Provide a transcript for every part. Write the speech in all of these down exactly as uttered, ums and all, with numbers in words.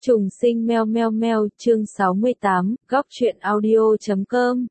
Trùng sinh meo meo meo, chương sáu mươi tám, góc truyện audio chấm com.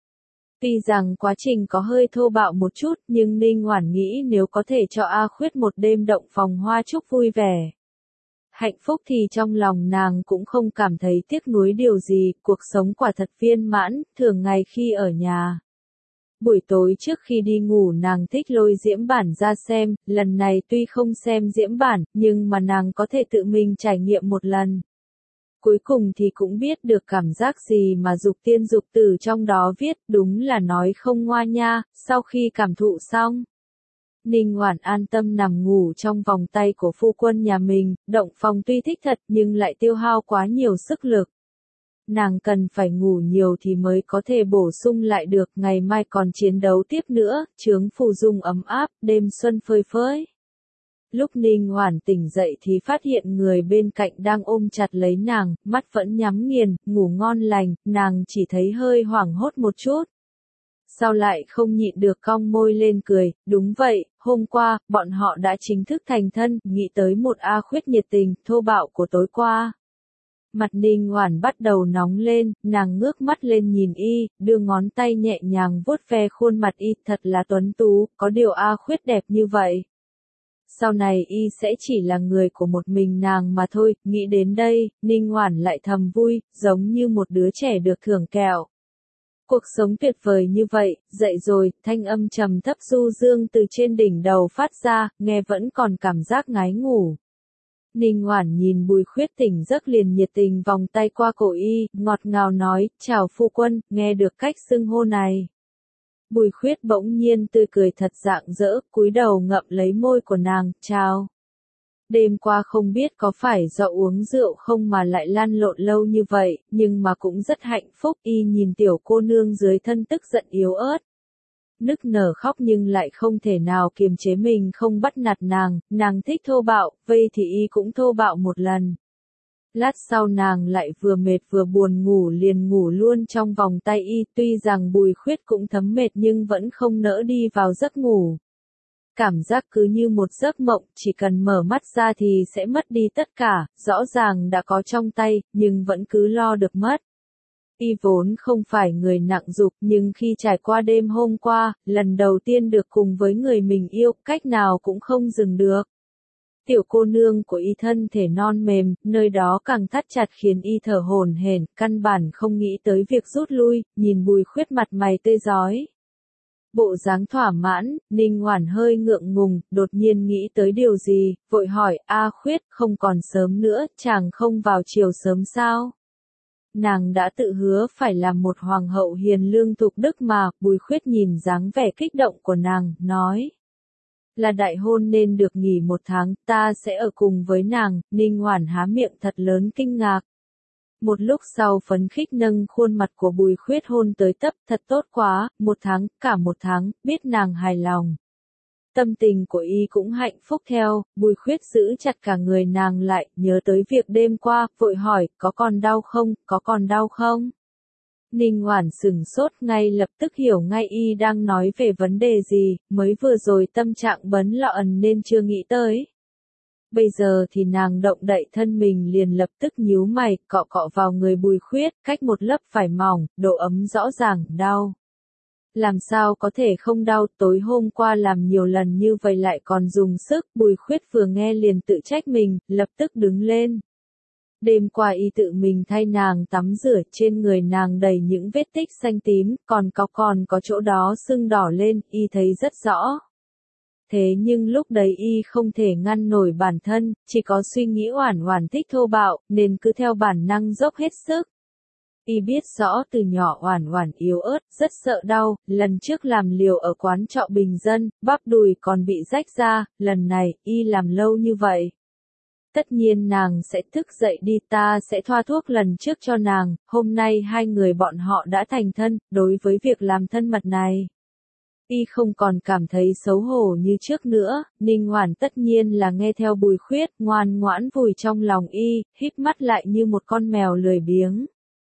Tuy rằng quá trình có hơi thô bạo một chút, nhưng Ninh Hoản nghĩ nếu có thể cho A Khuyết một đêm động phòng hoa chúc vui vẻ, hạnh phúc thì trong lòng nàng cũng không cảm thấy tiếc nuối điều gì, cuộc sống quả thật viên mãn, thường ngày khi ở nhà. Buổi tối trước khi đi ngủ nàng thích lôi diễm bản ra xem, lần này tuy không xem diễm bản, nhưng mà nàng có thể tự mình trải nghiệm một lần. Cuối cùng thì cũng biết được cảm giác gì mà dục tiên dục tử trong đó viết, đúng là nói không ngoa nha. Sau khi cảm thụ xong, Ninh Hoản an tâm nằm ngủ trong vòng tay của phu quân nhà mình, động phòng tuy thích thật nhưng lại tiêu hao quá nhiều sức lực. Nàng cần phải ngủ nhiều thì mới có thể bổ sung lại được, ngày mai còn chiến đấu tiếp nữa, chướng phù dung ấm áp, đêm xuân phơi phới. Lúc Ninh Hoản tỉnh dậy thì phát hiện người bên cạnh đang ôm chặt lấy nàng, mắt vẫn nhắm nghiền, ngủ ngon lành, nàng chỉ thấy hơi hoảng hốt một chút. Sau lại không nhịn được cong môi lên cười, đúng vậy, hôm qua, bọn họ đã chính thức thành thân, nghĩ tới một A Khuyết nhiệt tình, thô bạo của tối qua. Mặt Ninh Hoản bắt đầu nóng lên, nàng ngước mắt lên nhìn y, đưa ngón tay nhẹ nhàng vuốt ve khuôn mặt y, thật là tuấn tú, có điều A Khuyết đẹp như vậy. Sau này y sẽ chỉ là người của một mình nàng mà thôi, nghĩ đến đây, Ninh Hoản lại thầm vui, giống như một đứa trẻ được thưởng kẹo. Cuộc sống tuyệt vời như vậy, dậy rồi, thanh âm trầm thấp du dương từ trên đỉnh đầu phát ra, nghe vẫn còn cảm giác ngái ngủ. Ninh Hoản nhìn Bùi Khuyết tỉnh giấc liền nhiệt tình vòng tay qua cổ y, ngọt ngào nói, chào phu quân, nghe được cách xưng hô này. Bùi Khuyết bỗng nhiên tươi cười thật rạng rỡ, cúi đầu ngậm lấy môi của nàng, chào. Đêm qua không biết có phải do uống rượu không mà lại lăn lộn lâu như vậy, nhưng mà cũng rất hạnh phúc, y nhìn tiểu cô nương dưới thân tức giận yếu ớt. Nức nở khóc nhưng lại không thể nào kiềm chế mình không bắt nạt nàng, nàng thích thô bạo, vậy thì y cũng thô bạo một lần. Lát sau nàng lại vừa mệt vừa buồn ngủ liền ngủ luôn trong vòng tay y, tuy rằng Bùi Khuyết cũng thấm mệt nhưng vẫn không nỡ đi vào giấc ngủ. Cảm giác cứ như một giấc mộng, chỉ cần mở mắt ra thì sẽ mất đi tất cả, rõ ràng đã có trong tay, nhưng vẫn cứ lo được mất. Y vốn không phải người nặng dục, nhưng khi trải qua đêm hôm qua, lần đầu tiên được cùng với người mình yêu, cách nào cũng không dừng được. Tiểu cô nương của y thân thể non mềm, nơi đó càng thắt chặt khiến y thở hổn hển, căn bản không nghĩ tới việc rút lui, nhìn Bùi Khuyết mặt mày tươi rói. Bộ dáng thỏa mãn, Ninh Hoản hơi ngượng ngùng, đột nhiên nghĩ tới điều gì, vội hỏi, A Khuyết, không còn sớm nữa, chàng không vào chiều sớm sao? Nàng đã tự hứa phải làm một hoàng hậu hiền lương thục đức mà, Bùi Khuyết nhìn dáng vẻ kích động của nàng, nói. Là đại hôn nên được nghỉ một tháng, ta sẽ ở cùng với nàng, Ninh Hoản há miệng thật lớn kinh ngạc. Một lúc sau phấn khích nâng khuôn mặt của Bùi Khuyết hôn tới tấp, thật tốt quá, một tháng, cả một tháng, biết nàng hài lòng. Tâm tình của y cũng hạnh phúc theo, Bùi Khuyết giữ chặt cả người nàng lại, nhớ tới việc đêm qua, vội hỏi, có còn đau không, có còn đau không? Ninh Hoản sừng sốt ngay lập tức hiểu ngay y đang nói về vấn đề gì, mới vừa rồi tâm trạng bấn loạn nên chưa nghĩ tới. Bây giờ thì nàng động đậy thân mình liền lập tức nhíu mày, cọ cọ vào người Bùi Khuyết, cách một lớp vải mỏng, độ ấm rõ ràng, đau. Làm sao có thể không đau, tối hôm qua làm nhiều lần như vậy lại còn dùng sức, Bùi Khuyết vừa nghe liền tự trách mình, lập tức đứng lên. Đêm qua y tự mình thay nàng tắm rửa, trên người nàng đầy những vết tích xanh tím, còn có còn có chỗ đó sưng đỏ lên, y thấy rất rõ. Thế nhưng lúc đấy y không thể ngăn nổi bản thân, chỉ có suy nghĩ Oản Oản thích thô bạo, nên cứ theo bản năng dốc hết sức. Y biết rõ từ nhỏ Oản Oản yếu ớt, rất sợ đau, lần trước làm liều ở quán trọ bình dân, bắp đùi còn bị rách ra, lần này, y làm lâu như vậy. Tất nhiên nàng sẽ thức dậy đi, ta sẽ thoa thuốc lần trước cho nàng, hôm nay hai người bọn họ đã thành thân, đối với việc làm thân mật này. Y không còn cảm thấy xấu hổ như trước nữa, Ninh Hoản tất nhiên là nghe theo Bùi Khuyết, ngoan ngoãn vùi trong lòng y, híp mắt lại như một con mèo lười biếng.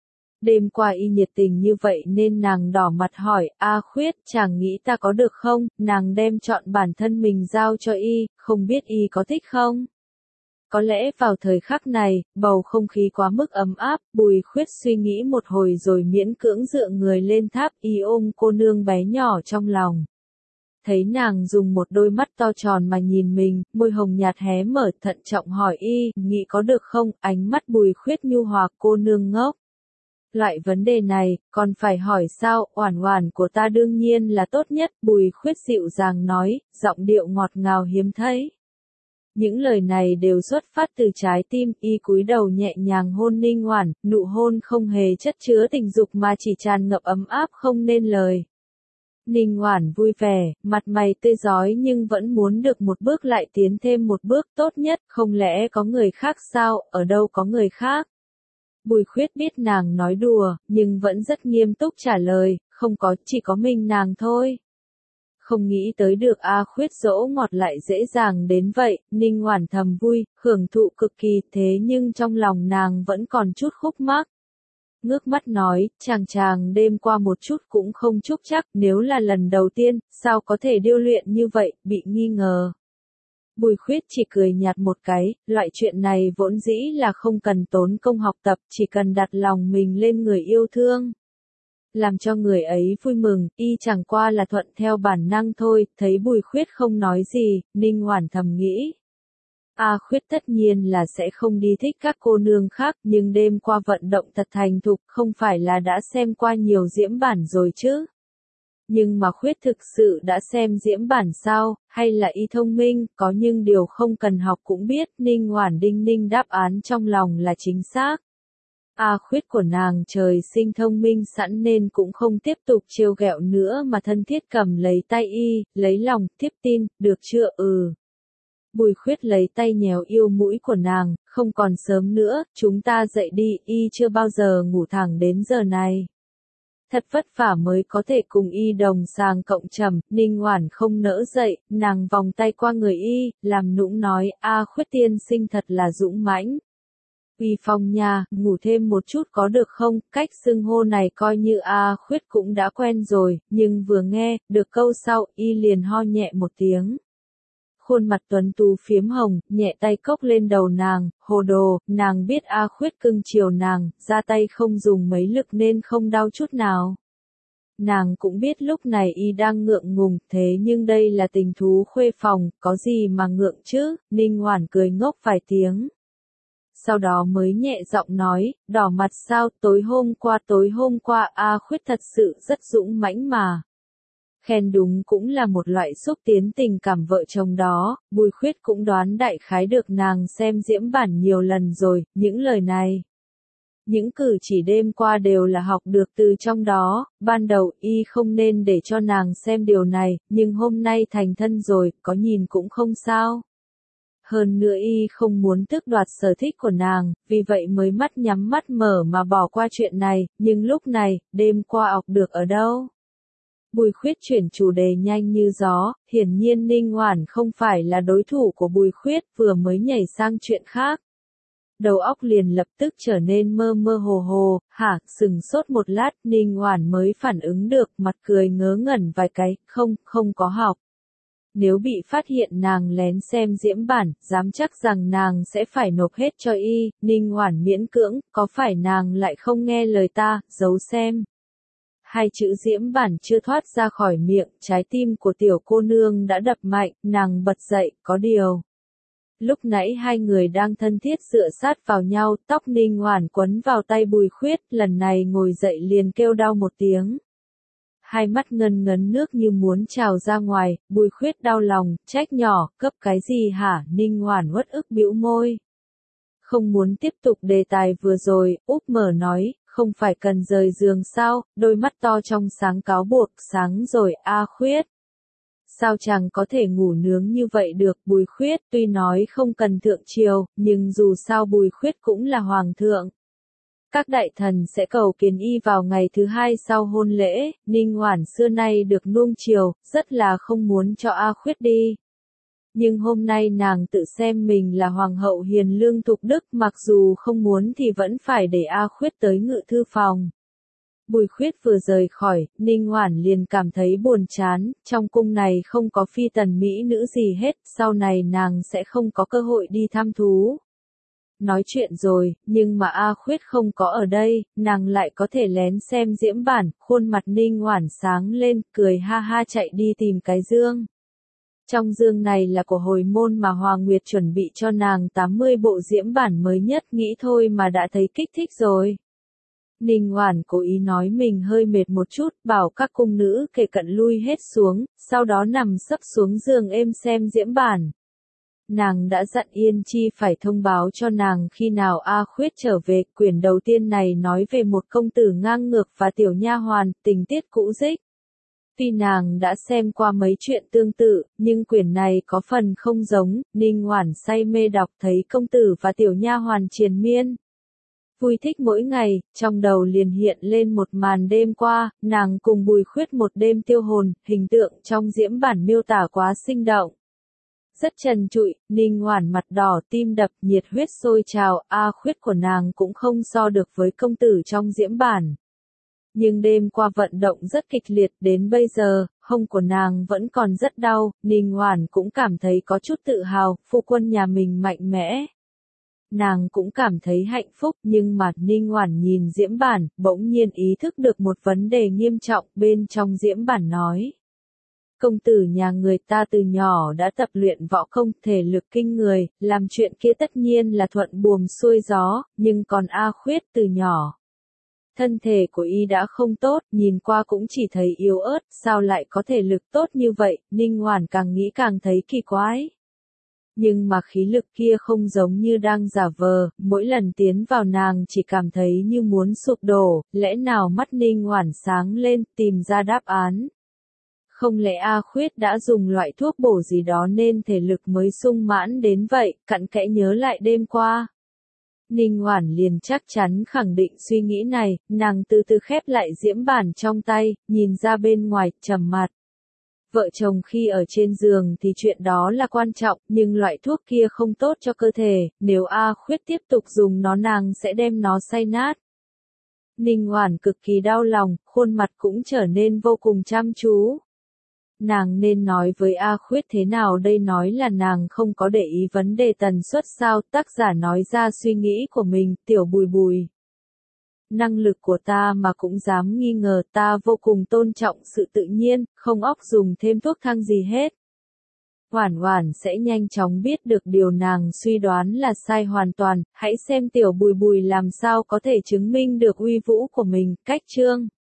Đêm qua y nhiệt tình như vậy nên nàng đỏ mặt hỏi, A Khuyết, chàng nghĩ ta có được không, nàng đem chọn bản thân mình giao cho y, không biết y có thích không? Có lẽ vào thời khắc này, bầu không khí quá mức ấm áp, Bùi Khuyết suy nghĩ một hồi rồi miễn cưỡng dựa người lên tháp y ôm cô nương bé nhỏ trong lòng. Thấy nàng dùng một đôi mắt to tròn mà nhìn mình, môi hồng nhạt hé mở, thận trọng hỏi y, nghĩ có được không? Ánh mắt Bùi Khuyết nhu hòa, cô nương ngốc. Loại vấn đề này, còn phải hỏi sao? Oản oản của ta đương nhiên là tốt nhất, Bùi Khuyết dịu dàng nói, giọng điệu ngọt ngào hiếm thấy. Những lời này đều xuất phát từ trái tim, y cúi đầu nhẹ nhàng hôn Ninh Oản, nụ hôn không hề chất chứa tình dục mà chỉ tràn ngập ấm áp không nên lời. Ninh Oản vui vẻ, mặt mày tươi rói nhưng vẫn muốn được một bước lại tiến thêm một bước, tốt nhất, không lẽ có người khác sao? Ở đâu có người khác? Bùi Khuyết biết nàng nói đùa, nhưng vẫn rất nghiêm túc trả lời, không có, chỉ có mình nàng thôi. Không nghĩ tới được A Khuyết dỗ ngọt lại dễ dàng đến vậy, Ninh Oản thầm vui, hưởng thụ cực kỳ, thế nhưng trong lòng nàng vẫn còn chút khúc mắc. Ngước mắt nói, chàng chàng đêm qua một chút cũng không chúc chắc, nếu là lần đầu tiên, sao có thể điêu luyện như vậy, bị nghi ngờ. Bùi Khuyết chỉ cười nhạt một cái, loại chuyện này vốn dĩ là không cần tốn công học tập, chỉ cần đặt lòng mình lên người yêu thương. Làm cho người ấy vui mừng, y chẳng qua là thuận theo bản năng thôi, thấy Bùi Khuyết không nói gì, Ninh Oản thầm nghĩ. A Khuyết tất nhiên là sẽ không đi thích các cô nương khác, nhưng đêm qua vận động thật thành thục, không phải là đã xem qua nhiều diễm bản rồi chứ. Nhưng mà Khuyết thực sự đã xem diễm bản sao, hay là y thông minh, có nhưng điều không cần học cũng biết, Ninh Oản đinh ninh đáp án trong lòng là chính xác. A Khuyết của nàng trời sinh thông minh sẵn nên cũng không tiếp tục trêu ghẹo nữa mà thân thiết cầm lấy tay y, lấy lòng, tiếp tin, được chưa? Ừ. Bùi Khuyết lấy tay nhéo yêu mũi của nàng, không còn sớm nữa, chúng ta dậy đi, y chưa bao giờ ngủ thẳng đến giờ này. Thật vất vả mới có thể cùng y đồng sàng cộng trầm, Ninh Oản không nỡ dậy, nàng vòng tay qua người y, làm nũng nói, A Khuyết tiên sinh thật là dũng mãnh. Uy phong nha, ngủ thêm một chút có được không? Cách xưng hô này coi như A Khuyết cũng đã quen rồi, nhưng vừa nghe, được câu sau, y liền ho nhẹ một tiếng. Khuôn mặt tuấn tú phiếm hồng, nhẹ tay cốc lên đầu nàng, hồ đồ, nàng biết A Khuyết cưng chiều nàng, ra tay không dùng mấy lực nên không đau chút nào. Nàng cũng biết lúc này y đang ngượng ngùng, thế nhưng đây là tình thú khuê phòng, có gì mà ngượng chứ, Ninh Oản cười ngốc vài tiếng. Sau đó mới nhẹ giọng nói, đỏ mặt sao, tối hôm qua tối hôm qua A Khuyết thật sự rất dũng mãnh mà. Khen đúng cũng là một loại xúc tiến tình cảm vợ chồng đó, Bùi Khuyết cũng đoán đại khái được nàng xem diễm bản nhiều lần rồi, những lời này. Những cử chỉ đêm qua đều là học được từ trong đó, ban đầu y không nên để cho nàng xem điều này, nhưng hôm nay thành thân rồi, có nhìn cũng không sao. Hơn nữa y không muốn tước đoạt sở thích của nàng, vì vậy mới mắt nhắm mắt mở mà bỏ qua chuyện này, nhưng lúc này, đêm qua học được ở đâu? Bùi Khuyết chuyển chủ đề nhanh như gió, hiển nhiên Ninh Oản không phải là đối thủ của Bùi Khuyết, vừa mới nhảy sang chuyện khác. Đầu óc liền lập tức trở nên mơ mơ hồ hồ, hả, sừng sốt một lát, Ninh Oản mới phản ứng được, mặt cười ngớ ngẩn vài cái, không, không có học. Nếu bị phát hiện nàng lén xem diễm bản, dám chắc rằng nàng sẽ phải nộp hết cho y, Ninh Oản miễn cưỡng, có phải nàng lại không nghe lời ta, giấu xem. Hai chữ diễm bản chưa thoát ra khỏi miệng, trái tim của tiểu cô nương đã đập mạnh, nàng bật dậy, có điều. Lúc nãy hai người đang thân thiết dựa sát vào nhau, tóc Ninh Oản quấn vào tay Bùi Khuyết, lần này ngồi dậy liền kêu đau một tiếng. Hai mắt ngân ngấn nước như muốn trào ra ngoài, Bùi Khuyết đau lòng, trách nhỏ, cấp cái gì hả, Ninh Oản uất ức bĩu môi. Không muốn tiếp tục đề tài vừa rồi, úp mở nói, không phải cần rời giường sao, đôi mắt to trong sáng cáo buộc, sáng rồi, A Khuyết. Sao chàng có thể ngủ nướng như vậy được, Bùi Khuyết, tuy nói không cần thượng triều, nhưng dù sao Bùi Khuyết cũng là hoàng thượng. Các đại thần sẽ cầu kiến y vào ngày thứ hai sau hôn lễ, Ninh Oản xưa nay được nuông chiều, rất là không muốn cho A Khuyết đi. Nhưng hôm nay nàng tự xem mình là hoàng hậu hiền lương thục đức, mặc dù không muốn thì vẫn phải để A Khuyết tới ngự thư phòng. Bùi Khuyết vừa rời khỏi, Ninh Oản liền cảm thấy buồn chán, trong cung này không có phi tần mỹ nữ gì hết, sau này nàng sẽ không có cơ hội đi thăm thú. nói chuyện rồi, nhưng mà A Khuyết không có ở đây, nàng lại có thể lén xem diễm bản, khuôn mặt Ninh Oản sáng lên, cười ha ha chạy đi tìm cái dương. Trong dương này là của hồi môn mà Hoàng Nguyệt chuẩn bị cho nàng tám mươi bộ diễm bản mới nhất, nghĩ thôi mà đã thấy kích thích rồi. Ninh Oản cố ý nói mình hơi mệt một chút, bảo các cung nữ kề cận lui hết xuống, sau đó nằm sấp xuống giường êm xem diễm bản. Nàng đã dặn Yên Chi phải thông báo cho nàng khi nào A Khuyết trở về. Quyển đầu tiên này nói về một công tử ngang ngược và tiểu nha hoàn, tình tiết cũ dích. Tuy nàng đã xem qua mấy chuyện tương tự, nhưng quyển này có phần không giống. Ninh Oản say mê đọc thấy công tử và tiểu nha hoàn triền miên vui thích mỗi ngày, trong đầu liền hiện lên một màn đêm qua, nàng cùng Bùi Khuyết một đêm tiêu hồn, hình tượng trong diễm bản miêu tả quá sinh động. Rất trần trụi, Ninh Oản mặt đỏ tim đập, nhiệt huyết sôi trào, A Khuyết của nàng cũng không so được với công tử trong diễm bản. Nhưng đêm qua vận động rất kịch liệt, đến bây giờ, hông của nàng vẫn còn rất đau, Ninh Oản cũng cảm thấy có chút tự hào, phu quân nhà mình mạnh mẽ. Nàng cũng cảm thấy hạnh phúc, nhưng mà Ninh Oản nhìn diễm bản, bỗng nhiên ý thức được một vấn đề nghiêm trọng. Bên trong diễm bản nói, công tử nhà người ta từ nhỏ đã tập luyện võ công, thể lực kinh người, làm chuyện kia tất nhiên là thuận buồm xuôi gió, nhưng còn A Khuyết từ nhỏ, thân thể của y đã không tốt, nhìn qua cũng chỉ thấy yếu ớt, sao lại có thể lực tốt như vậy. Ninh Oản càng nghĩ càng thấy kỳ quái. Nhưng mà khí lực kia không giống như đang giả vờ, mỗi lần tiến vào nàng chỉ cảm thấy như muốn sụp đổ, lẽ nào? Mắt Ninh Oản sáng lên, tìm ra đáp án. Không lẽ A Khuyết đã dùng loại thuốc bổ gì đó nên thể lực mới sung mãn đến vậy? Cặn kẽ nhớ lại đêm qua, Ninh Oản liền chắc chắn khẳng định suy nghĩ này, nàng từ từ khép lại diễm bản trong tay, nhìn ra bên ngoài, trầm mặt. Vợ chồng khi ở trên giường thì chuyện đó là quan trọng, nhưng loại thuốc kia không tốt cho cơ thể, nếu A Khuyết tiếp tục dùng nó nàng sẽ đem nó xay nát. Ninh Oản cực kỳ đau lòng, khuôn mặt cũng trở nên vô cùng chăm chú. Nàng nên nói với A Khuyết thế nào đây? Nói là nàng không có để ý vấn đề tần suất sao? Tác giả nói ra suy nghĩ của mình, tiểu Bùi Bùi. Năng lực của ta mà cũng dám nghi ngờ, ta vô cùng tôn trọng sự tự nhiên, không óc dùng thêm thuốc thang gì hết. Oản Oản sẽ nhanh chóng biết được điều nàng suy đoán là sai hoàn toàn, hãy xem tiểu Bùi Bùi làm sao có thể chứng minh được uy vũ của mình. Cách chương